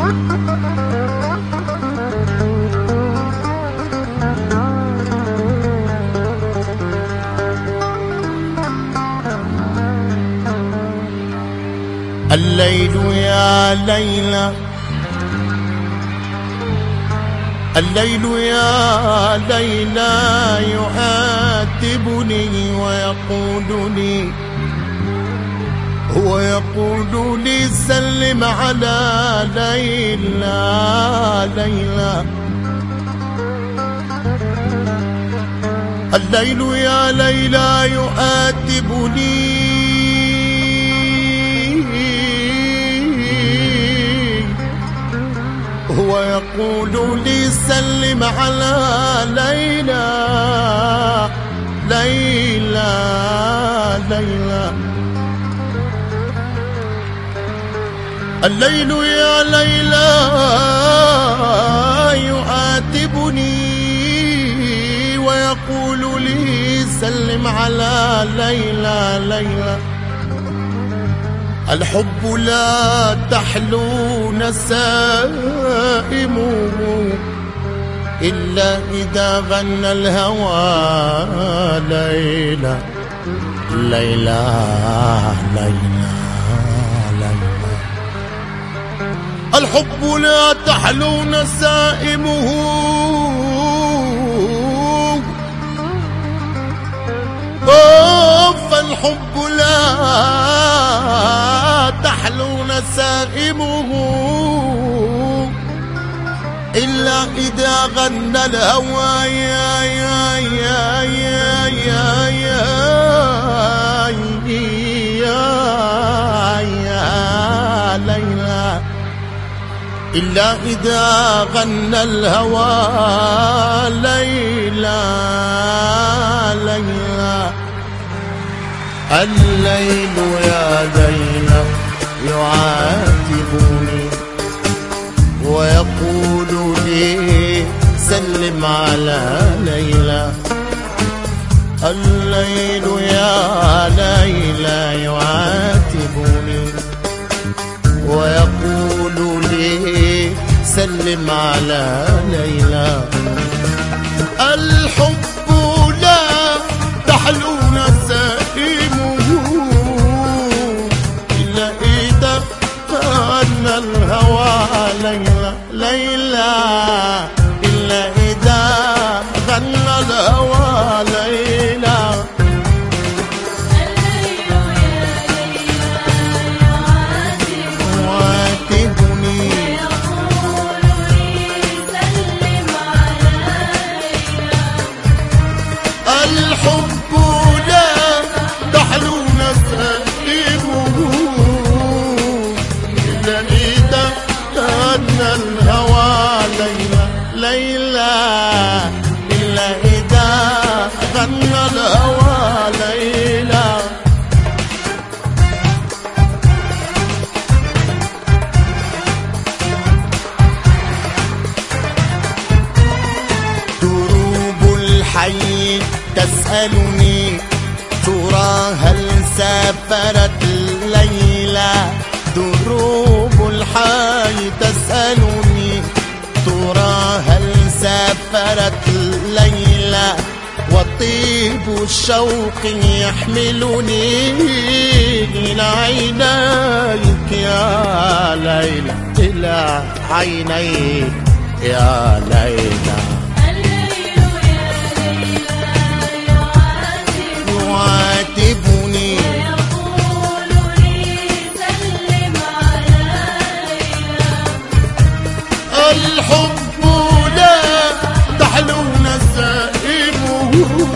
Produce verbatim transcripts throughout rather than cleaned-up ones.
الليل يا ليلى، الليل يا ليلى يعاتبني ويقول لي، هو يقول لي سلم على ليلى ليلى. الليل يا ليلى يعاتبني هو يقول لي سلم على ليلى ليلى ليلى. الليل يا ليلى يعاتبني ويقول لي سلم على ليلى ليلى. الحب لا تحلو نسائمه إلا إذا غنى الهوى ليلى ليلى ليلى ليلى. الحب لا تحلو نسائمه فالحب لا تحلو نسائمه إلا إذا غنى الهوى يا يا يا يا يا يا يا يا ليلى. إلا إذا غنى الهوى ليلى ليلى. الليل يا ليلى يعاتبني ويقول لي سلم على ليلى. الليل يا ليلى يعاتبني ويقول لي سلم على ليلى. الحب لا تحلو نسائمه إلا إذا غنى الهوى ليلى ليلى. إلا إذا غنى الهوى ليلى. الليل يا ليلى يعاتبني ويقول لي سلم على ليلى. الحب لا تحلو نسائمه إلا إذا غنى الهوى ليلى ليلى. إلا إذا غنى الهوى ليلى. دروب الحي تسألني ترى هل سافرت ليلى. دروب الحي تسألني ترى هل سافرت ليلى. وطيب الشوق يحملني إلى عينيك يا ليلى إلى عينيك يا ليلى. الليل يا ليلى يعاتبني ويقول لي سلم على ليلى. الحب لا تحلو نسائمه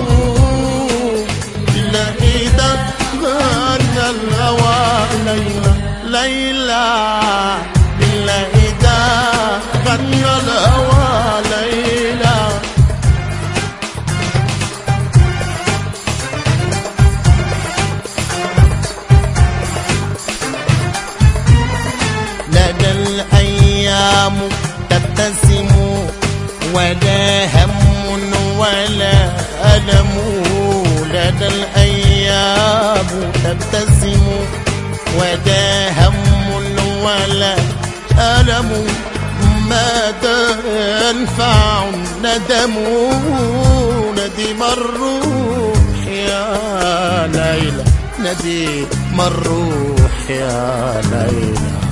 إلا إذا غنى الهوى ليلى ليلى. إلا إذا غنى الهوى ليلى. لدى الأيام تبتسم ولا هم ولا ألم. لدى الأيام تبتسم ولا هم ولا ألم ماذا ينفع الندم ندم الروح يا ليلى ندم الروح يا ليلى